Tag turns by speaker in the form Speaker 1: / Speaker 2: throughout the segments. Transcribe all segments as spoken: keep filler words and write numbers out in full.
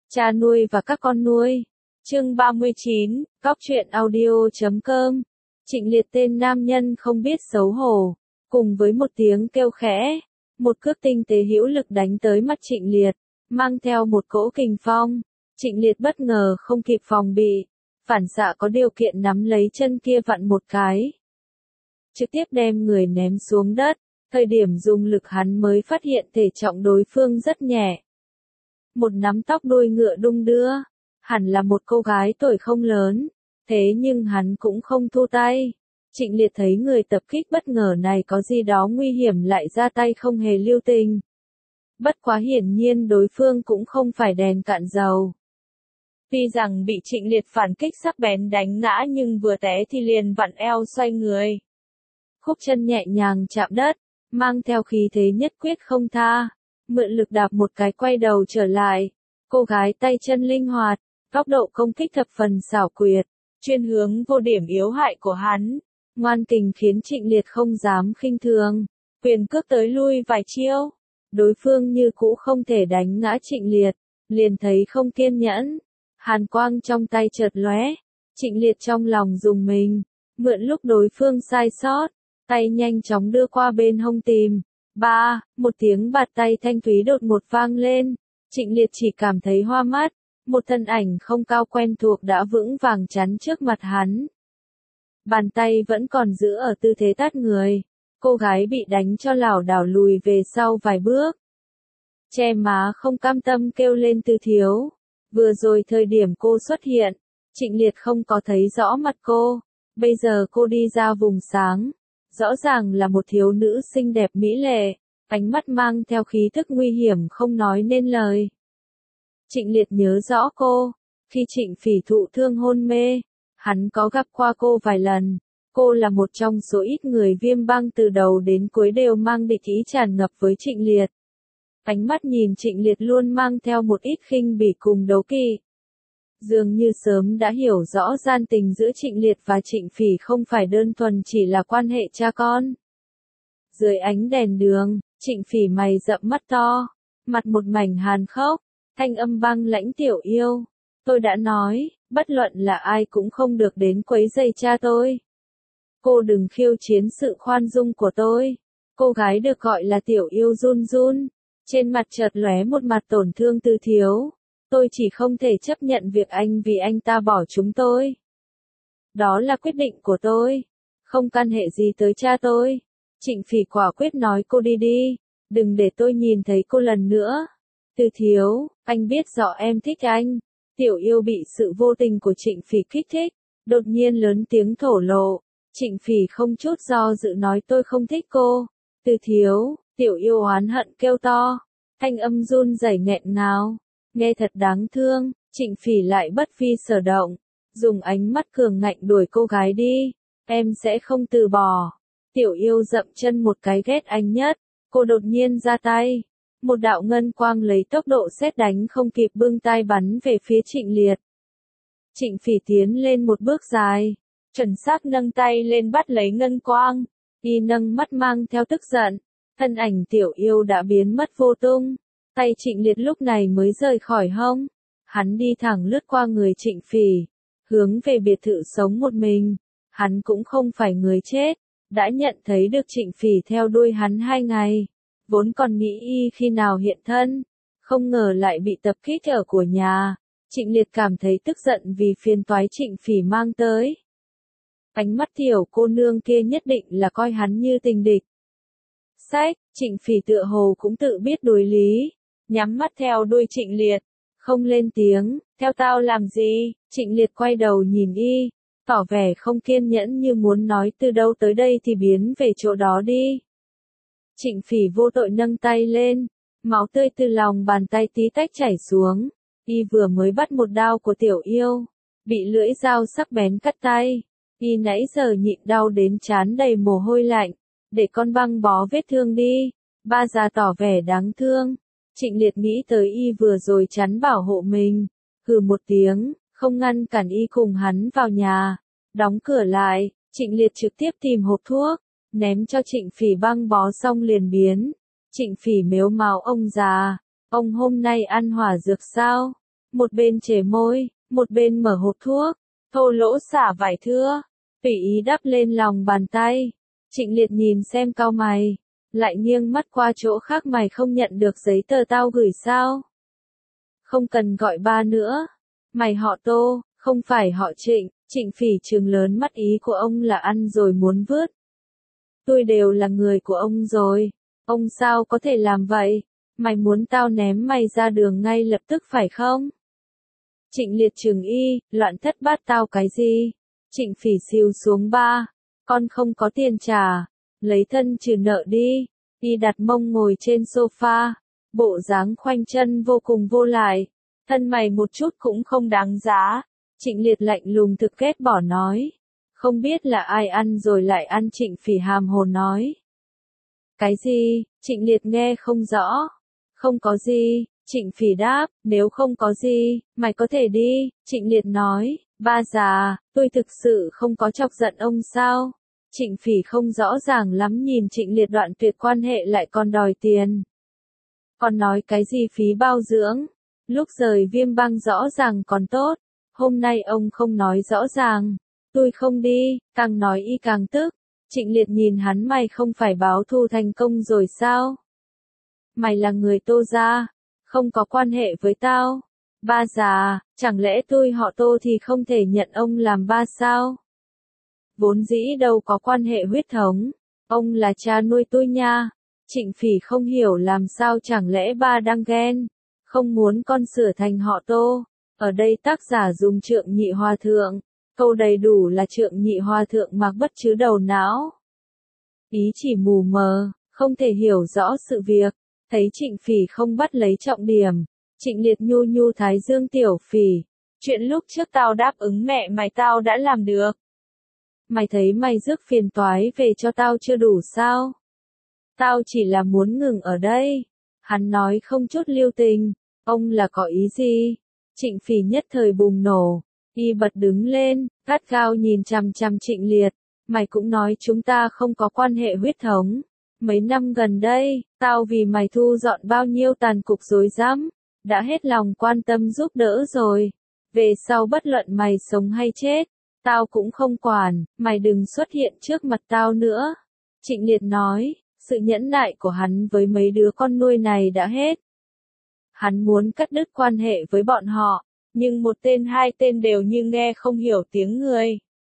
Speaker 1: Cha nuôi và các con nuôi. Chương ba mươi chín, Cóc truyện audio chấm com. Trịnh Liệt tên nam nhân không biết xấu hổ, cùng với một tiếng kêu khẽ, một cước tinh tế hữu lực đánh tới mặt Trịnh Liệt, mang theo một cỗ kình phong. Trịnh Liệt bất ngờ không kịp phòng bị, phản xạ có điều kiện nắm lấy chân kia vặn một cái, trực tiếp đem người ném xuống đất. Thời điểm dùng lực hắn mới phát hiện thể trọng đối phương rất nhẹ. Một nắm tóc đuôi ngựa đung đưa, hẳn là một cô gái tuổi không lớn, thế nhưng hắn cũng không thu tay. Trịnh Liệt thấy người tập kích bất ngờ này có gì đó nguy hiểm lại ra tay không hề lưu tình. Bất quá hiển nhiên đối phương cũng không phải đèn cạn dầu. Tuy rằng bị Trịnh Liệt phản kích sắc bén đánh ngã nhưng vừa té thì liền vặn eo xoay người. Khúc chân nhẹ nhàng chạm đất, mang theo khí thế nhất quyết không tha, mượn lực đạp một cái quay đầu trở lại. Cô gái tay chân linh hoạt, góc độ công kích thập phần xảo quyệt, chuyên hướng vô điểm yếu hại của hắn. Ngoan kình khiến Trịnh Liệt không dám khinh thường, quyền cước tới lui vài chiêu. Đối phương như cũ không thể đánh ngã Trịnh Liệt, liền thấy không kiên nhẫn. Hàn quang trong tay chợt lóe, Trịnh Liệt trong lòng rùng mình, mượn lúc đối phương sai sót, tay nhanh chóng đưa qua bên hông tìm. Ba, một tiếng bạt tay thanh thúy đột một vang lên, Trịnh Liệt chỉ cảm thấy hoa mắt, một thân ảnh không cao quen thuộc đã vững vàng chắn trước mặt hắn. Bàn tay vẫn còn giữ ở tư thế tát người, cô gái bị đánh cho lảo đảo lùi về sau vài bước. Che má không cam tâm kêu lên Tư thiếu. Vừa rồi thời điểm cô xuất hiện, Trịnh Liệt không có thấy rõ mặt cô, bây giờ cô đi ra vùng sáng, rõ ràng là một thiếu nữ xinh đẹp mỹ lệ, ánh mắt mang theo khí thức nguy hiểm không nói nên lời. Trịnh Liệt nhớ rõ cô, khi Trịnh Phỉ thụ thương hôn mê, hắn có gặp qua cô vài lần, cô là một trong số ít người Viêm Bang từ đầu đến cuối đều mang địch ý tràn ngập với Trịnh Liệt. Ánh mắt nhìn Trịnh Liệt luôn mang theo một ít khinh bỉ cùng đấu kỵ. Dường như sớm đã hiểu rõ gian tình giữa Trịnh Liệt và Trịnh Phỉ không phải đơn thuần chỉ là quan hệ cha con. Dưới ánh đèn đường, Trịnh Phỉ mày rậm mắt to, mặt một mảnh hàn khốc, thanh âm băng lãnh tiểu yêu. Tôi đã nói, bất luận là ai cũng không được đến quấy rầy cha tôi. Cô đừng khiêu chiến sự khoan dung của tôi. Cô gái được gọi là tiểu yêu run run, trên mặt chợt lóe một mặt tổn thương Tư thiếu. Tôi chỉ không thể chấp nhận việc anh vì anh ta bỏ chúng tôi. Đó là quyết định của tôi, không can hệ gì tới cha tôi. Trịnh Phỉ quả quyết nói cô đi đi, đừng để tôi nhìn thấy cô lần nữa. Tư thiếu, anh biết rõ em thích anh. Tiểu yêu bị sự vô tình của Trịnh Phỉ kích thích, đột nhiên lớn tiếng thổ lộ. Trịnh Phỉ không chút do dự nói tôi không thích cô. Tư thiếu, tiểu yêu oán hận kêu to, thanh âm run rẩy nghẹn ngào. Nghe thật đáng thương, Trịnh Phỉ lại bất vi sở động, dùng ánh mắt cường ngạnh đuổi cô gái đi, em sẽ không từ bỏ. Tiểu yêu dậm chân một cái ghét anh nhất, cô đột nhiên ra tay, một đạo ngân quang lấy tốc độ sét đánh không kịp bưng tay bắn về phía Trịnh Liệt. Trịnh Phỉ tiến lên một bước dài, chuẩn xác nâng tay lên bắt lấy ngân quang, y nâng mắt mang theo tức giận, thân ảnh tiểu yêu đã biến mất vô tung. Tay Trịnh Liệt lúc này mới rời khỏi hông, hắn đi thẳng lướt qua người Trịnh Phỉ, hướng về biệt thự sống một mình. Hắn cũng không phải người chết, đã nhận thấy được Trịnh Phỉ theo đuôi hắn hai ngày, vốn còn nghĩ y khi nào hiện thân, không ngờ lại bị tập kích ở của nhà. Trịnh Liệt cảm thấy tức giận vì phiền toái Trịnh Phỉ mang tới. Ánh mắt tiểu cô nương kia nhất định là coi hắn như tình địch. Sách, Trịnh Phỉ tựa hồ cũng tự biết đối lý, nhắm mắt theo đuôi Trịnh Liệt, không lên tiếng. Theo tao làm gì? Trịnh Liệt quay đầu nhìn y, tỏ vẻ không kiên nhẫn như muốn nói từ đâu tới đây thì biến về chỗ đó đi. Trịnh Phỉ vô tội nâng tay lên, máu tươi từ lòng bàn tay tí tách chảy xuống. Y vừa mới bắt một đao của tiểu yêu, bị lưỡi dao sắc bén cắt tay. Y nãy giờ nhịn đau đến trán đầy mồ hôi lạnh, để con băng bó vết thương đi. Ba già tỏ vẻ đáng thương. Trịnh Liệt nghĩ tới y vừa rồi chắn bảo hộ mình, hừ một tiếng, không ngăn cản y cùng hắn vào nhà, đóng cửa lại. Trịnh Liệt trực tiếp tìm hộp thuốc, ném cho Trịnh Phỉ băng bó xong liền biến. Trịnh Phỉ mếu máo ông già, ông hôm nay ăn hỏa dược sao? một bên chề môi, một bên mở hộp thuốc, thô lỗ xả vải thưa, tùy ý đắp lên lòng bàn tay. Trịnh Liệt nhìn xem cau mày, lại nghiêng mắt qua chỗ khác. Mày không nhận được giấy tờ tao gửi sao? Không cần gọi ba nữa. Mày họ Tô, không phải họ Trịnh. Trịnh Phỉ trừng lớn mắt, ý của ông là ăn rồi muốn vứt. Tôi đều là người của ông rồi. Ông sao có thể làm vậy? Mày muốn tao ném mày ra đường ngay lập tức phải không? Trịnh Liệt trừng y, loạn thất bát tao cái gì? Trịnh Phỉ xìu xuống ba. Con không có tiền trả. Lấy thân trừ nợ đi. Y đặt mông ngồi trên sofa. Bộ dáng khoanh chân vô cùng vô lại. Thân mày một chút cũng không đáng giá. Trịnh Liệt lạnh lùng thực ghét bỏ nói. Không biết là ai ăn rồi lại ăn. Trịnh Phỉ hàm hồ nói. Cái gì? Trịnh Liệt nghe không rõ. Không có gì. Trịnh Phỉ đáp, nếu không có gì, mày có thể đi. Trịnh Liệt nói, ba già, tôi thực sự không có chọc giận ông sao? Trịnh Phỉ không rõ ràng lắm, nhìn Trịnh Liệt đoạn tuyệt quan hệ lại còn đòi tiền. Còn nói cái gì phí bao dưỡng? Lúc rời Viêm Bang rõ ràng còn tốt. Hôm nay ông không nói rõ ràng. Tôi không đi, càng nói y càng tức. Trịnh Liệt nhìn hắn, mày không phải báo thù thành công rồi sao? Mày là người Tô gia, không có quan hệ với tao. Ba già, chẳng lẽ tôi họ Tô thì không thể nhận ông làm ba sao? Vốn dĩ đâu có quan hệ huyết thống. Ông là cha nuôi tôi nha. Trịnh Phỉ không hiểu làm sao chẳng lẽ ba đang ghen. Không muốn con sửa thành họ Tô. Ở đây tác giả dùng Trượng Nhị Hòa Thượng. Câu đầy đủ là Trượng Nhị Hòa Thượng mặc bất chứ đầu não. Ý chỉ mù mờ, không thể hiểu rõ sự việc. Thấy Trịnh Phỉ không bắt lấy trọng điểm. Trịnh Liệt nhu nhu thái dương, tiểu Phỉ. Chuyện lúc trước tao đáp ứng mẹ mày tao đã làm được. Mày thấy mày rước phiền toái về cho tao chưa đủ sao? Tao chỉ là muốn ngừng ở đây. Hắn nói không chút lưu tình. Ông là có ý gì? Trịnh Phỉ nhất thời bùng nổ. Y bật đứng lên, gắt gao nhìn chằm chằm Trịnh Liệt. Mày cũng nói chúng ta không có quan hệ huyết thống. Mấy năm gần đây, tao vì mày thu dọn bao nhiêu tàn cục rối rắm, đã hết lòng quan tâm giúp đỡ rồi. Về sau bất luận mày sống hay chết, tao cũng không quản, mày đừng xuất hiện trước mặt tao nữa. Trịnh Liệt nói, sự nhẫn nại của hắn với mấy đứa con nuôi này đã hết. Hắn muốn cắt đứt quan hệ với bọn họ, nhưng một tên hai tên đều như nghe không hiểu tiếng người.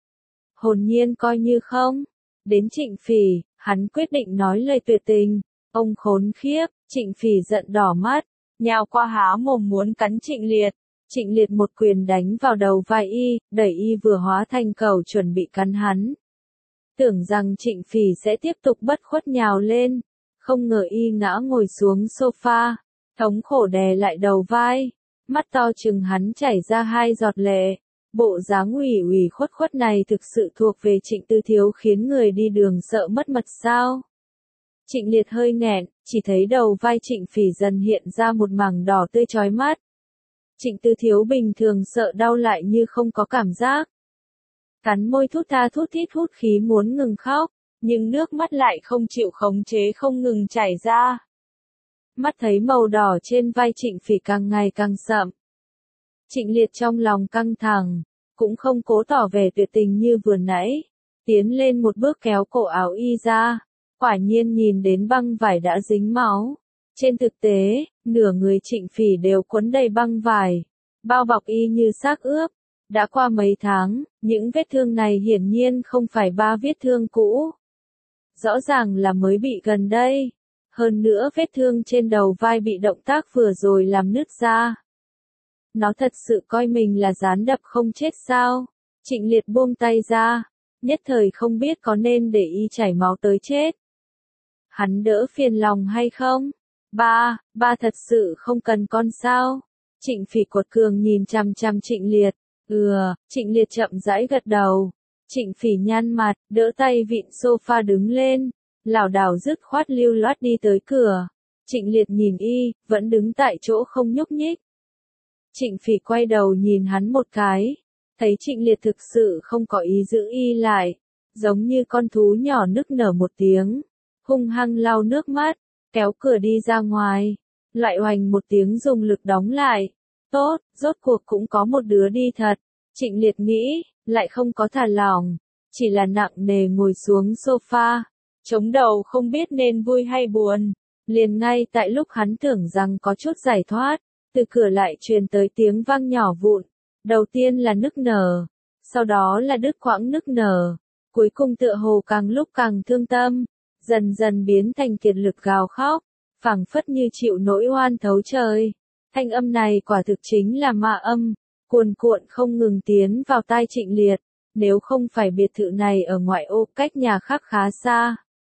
Speaker 1: Hồn nhiên coi như không. Đến Trịnh Phỉ, hắn quyết định nói lời tuyệt tình. Ông khốn khiếp. Trịnh Phỉ giận đỏ mắt, nhào qua há mồm muốn cắn Trịnh Liệt. Trịnh Liệt một quyền đánh vào đầu vai y, đẩy y vừa hóa thành cầu chuẩn bị cắn hắn. Tưởng rằng Trịnh Phỉ sẽ tiếp tục bất khuất nhào lên, không ngờ y ngã ngồi xuống sofa, thống khổ đè lại đầu vai, mắt to trừng hắn chảy ra hai giọt lệ. Bộ dáng ủy ủy khuất khuất này thực sự thuộc về Trịnh Tư Thiếu, khiến người đi đường sợ mất mật sao? Trịnh Liệt hơi nghẹn, chỉ thấy đầu vai Trịnh Phỉ dần hiện ra một mảng đỏ tươi chói mắt. Trịnh Tư Thiếu bình thường sợ đau lại như không có cảm giác. Cắn môi thút tha thút thít hút khí muốn ngừng khóc, nhưng nước mắt lại không chịu khống chế không ngừng chảy ra. Mắt thấy màu đỏ trên vai Trịnh Phỉ càng ngày càng sậm. Trịnh Liệt trong lòng căng thẳng, cũng không cố tỏ vẻ tuyệt tình như vừa nãy, tiến lên một bước kéo cổ áo y ra, quả nhiên nhìn đến băng vải đã dính máu. Trên thực tế, nửa người Trịnh Phỉ đều quấn đầy băng vải, bao bọc y như xác ướp. Đã qua mấy tháng, những vết thương này hiển nhiên không phải ba vết thương cũ. Rõ ràng là mới bị gần đây. Hơn nữa vết thương trên đầu vai bị động tác vừa rồi làm nứt ra. Nó thật sự coi mình là gián đập không chết sao? Trịnh Liệt buông tay ra, nhất thời không biết có nên để y chảy máu tới chết. Hắn đỡ phiền lòng hay không? Ba, ba thật sự không cần con sao? Trịnh Phỉ cuột cường nhìn chằm chằm Trịnh Liệt. Ừ, Trịnh Liệt chậm rãi gật đầu. Trịnh Phỉ nhăn mặt, đỡ tay vịn sofa đứng lên, lảo đảo dứt khoát lưu loát đi tới cửa. Trịnh Liệt nhìn y, vẫn đứng tại chỗ không nhúc nhích. Trịnh Phỉ quay đầu nhìn hắn một cái, thấy Trịnh Liệt thực sự không có ý giữ y lại, giống như con thú nhỏ nức nở một tiếng, hung hăng lau nước mắt, kéo cửa đi ra ngoài, lại oành một tiếng dùng lực đóng lại. Tốt, rốt cuộc cũng có một đứa đi thật. Trịnh Liệt nghĩ, lại không có thả lỏng, chỉ là nặng nề ngồi xuống sofa, chống đầu không biết nên vui hay buồn. Liền ngay tại lúc hắn tưởng rằng có chút giải thoát, từ cửa lại truyền tới tiếng vang nhỏ vụn. Đầu tiên là nức nở, sau đó là đứt quãng nức nở, cuối cùng tựa hồ càng lúc càng thương tâm, dần dần biến thành kiệt lực gào khóc, phảng phất như chịu nỗi oan thấu trời. Thanh âm này quả thực chính là ma âm, cuồn cuộn không ngừng tiến vào tai Trịnh Liệt, nếu không phải biệt thự này ở ngoại ô cách nhà khác khá xa.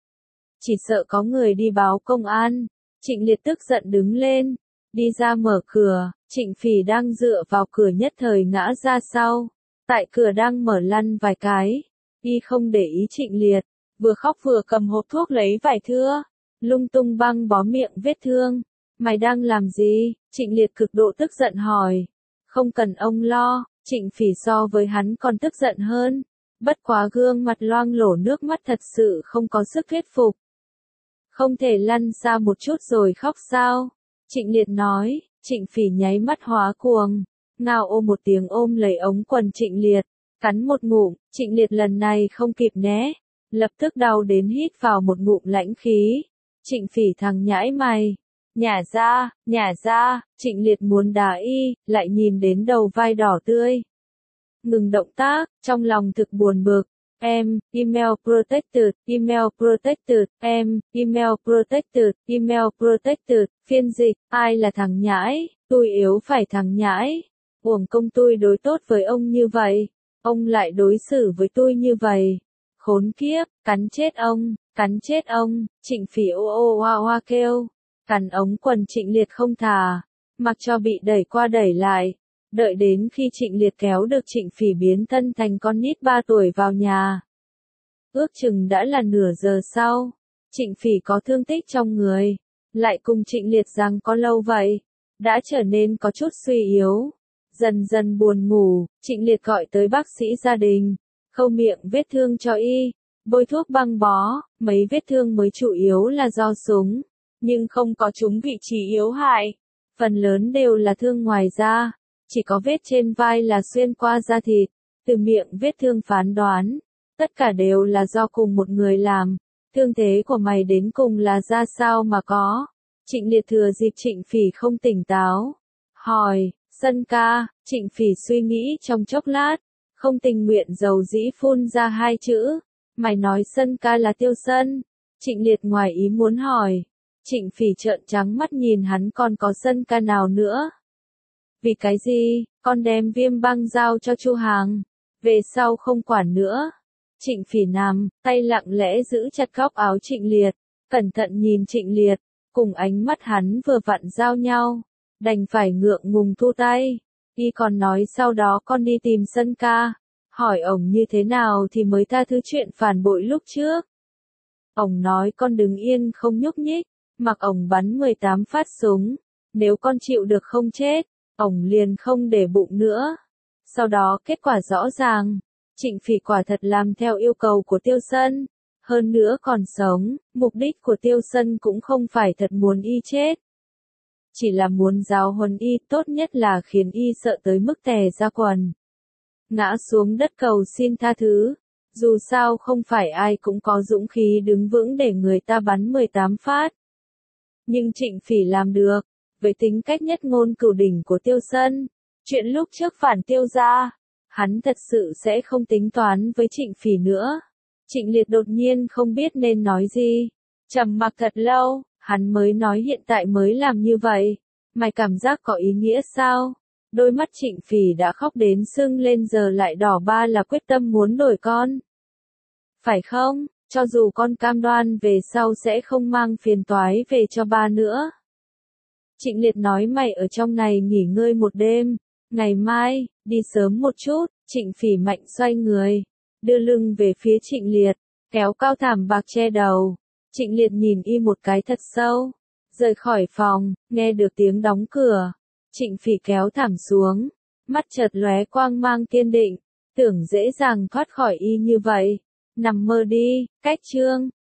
Speaker 1: Chỉ sợ có người đi báo công an. Trịnh Liệt tức giận đứng lên, đi ra mở cửa, Trịnh Phỉ đang dựa vào cửa nhất thời ngã ra sau, tại cửa đang mở lăn vài cái, y không để ý Trịnh Liệt, vừa khóc vừa cầm hộp thuốc lấy vải thưa, lung tung băng bó miệng vết thương. Mày đang làm gì? Trịnh Liệt cực độ tức giận hỏi. Không cần ông lo, Trịnh Phỉ so với hắn còn tức giận hơn, bất quá gương mặt loang lổ nước mắt thật sự không có sức thuyết phục. Không thể lăn xa một chút rồi khóc sao? Trịnh Liệt nói. Trịnh Phỉ nháy mắt hóa cuồng, ngao ô một tiếng ôm lấy ống quần Trịnh Liệt, cắn một ngụm. Trịnh Liệt lần này không kịp né, lập tức đau đến hít vào một ngụm lãnh khí. Trịnh Phỉ thằng nhãi mày, nhả ra, nhả ra. Trịnh Liệt muốn đá y, lại nhìn đến đầu vai đỏ tươi. Ngừng động tác, trong lòng thực buồn bực. Em, email protected, email protected, em, email protected, email protected. Phiên dịch, ai là thằng nhãi, tôi yếu phải thằng nhãi. Uổng công tôi đối tốt với ông như vậy, ông lại đối xử với tôi như vậy. Khốn kiếp, cắn chết ông, cắn chết ông. Trịnh Phỉ ô ô hoa hoa kêu, cắn ống quần Trịnh Liệt không thả, mặc cho bị đẩy qua đẩy lại. Đợi đến khi Trịnh Liệt kéo được Trịnh Phỉ biến thân thành con nít ba tuổi vào nhà. Ước chừng đã là nửa giờ sau, Trịnh Phỉ có thương tích trong người, lại cùng Trịnh Liệt rằng có lâu vậy, đã trở nên có chút suy yếu, dần dần buồn ngủ. Trịnh Liệt gọi tới bác sĩ gia đình, khâu miệng vết thương cho y, bôi thuốc băng bó. Mấy vết thương mới chủ yếu là do súng, nhưng không có trúng vị trí yếu hại, phần lớn đều là thương ngoài da. Chỉ có vết trên vai là xuyên qua da thịt, từ miệng vết thương phán đoán, tất cả đều là do cùng một người làm. Thương thế của mày đến cùng là ra sao mà có? Trịnh Liệt thừa dịp Trịnh Phỉ không tỉnh táo, hỏi. Sân ca. Trịnh Phỉ suy nghĩ trong chốc lát, không tình nguyện dầu dĩ phun ra hai chữ. Mày nói Sân ca là Tiêu Sân? Trịnh Liệt ngoài ý muốn hỏi. Trịnh Phỉ trợn trắng mắt nhìn hắn, còn có Sân ca nào nữa? Vì cái gì? Con đem viêm băng giao cho Chu Hàng, về sau không quản nữa. Trịnh Phỉ nằm, tay lặng lẽ giữ chặt góc áo Trịnh Liệt, cẩn thận nhìn Trịnh Liệt, cùng ánh mắt hắn vừa vặn giao nhau, đành phải ngượng ngùng thu tay. Y còn nói sau đó con đi tìm Sân ca, hỏi ổng như thế nào thì mới tha thứ chuyện phản bội lúc trước. Ổng nói con đứng yên không nhúc nhích, mặc ổng bắn mười tám phát súng, nếu con chịu được không chết, ổng liền không để bụng nữa. Sau đó kết quả rõ ràng, Trịnh Phỉ quả thật làm theo yêu cầu của Tiêu Sân, hơn nữa còn sống. Mục đích của Tiêu Sân cũng không phải thật muốn y chết, chỉ là muốn giáo huấn y, tốt nhất là khiến y sợ tới mức tè ra quần, ngã xuống đất cầu xin tha thứ. Dù sao không phải ai cũng có dũng khí đứng vững để người ta bắn mười tám phát. Nhưng Trịnh Phỉ làm được. Với tính cách nhất ngôn cửu đỉnh của Tiêu Sân, chuyện lúc trước phản Tiêu gia, hắn thật sự sẽ không tính toán với Trịnh Phỉ nữa. Trịnh Liệt đột nhiên không biết nên nói gì, trầm mặc thật lâu, hắn mới nói hiện tại mới làm như vậy, mày cảm giác có ý nghĩa sao? Đôi mắt Trịnh Phỉ đã khóc đến sưng lên giờ lại đỏ ba là quyết tâm muốn đổi con. Phải không? Cho dù con cam đoan về sau sẽ không mang phiền toái về cho ba nữa. Trịnh Liệt nói mày ở trong này nghỉ ngơi một đêm, ngày mai, đi sớm một chút. Trịnh Phỉ mạnh xoay người, đưa lưng về phía Trịnh Liệt, kéo cao thảm bạc che đầu. Trịnh Liệt nhìn y một cái thật sâu, rời khỏi phòng, nghe được tiếng đóng cửa. Trịnh Phỉ kéo thảm xuống, mắt chợt lóe quang mang kiên định, tưởng dễ dàng thoát khỏi y như vậy. Nằm mơ đi. Cách chương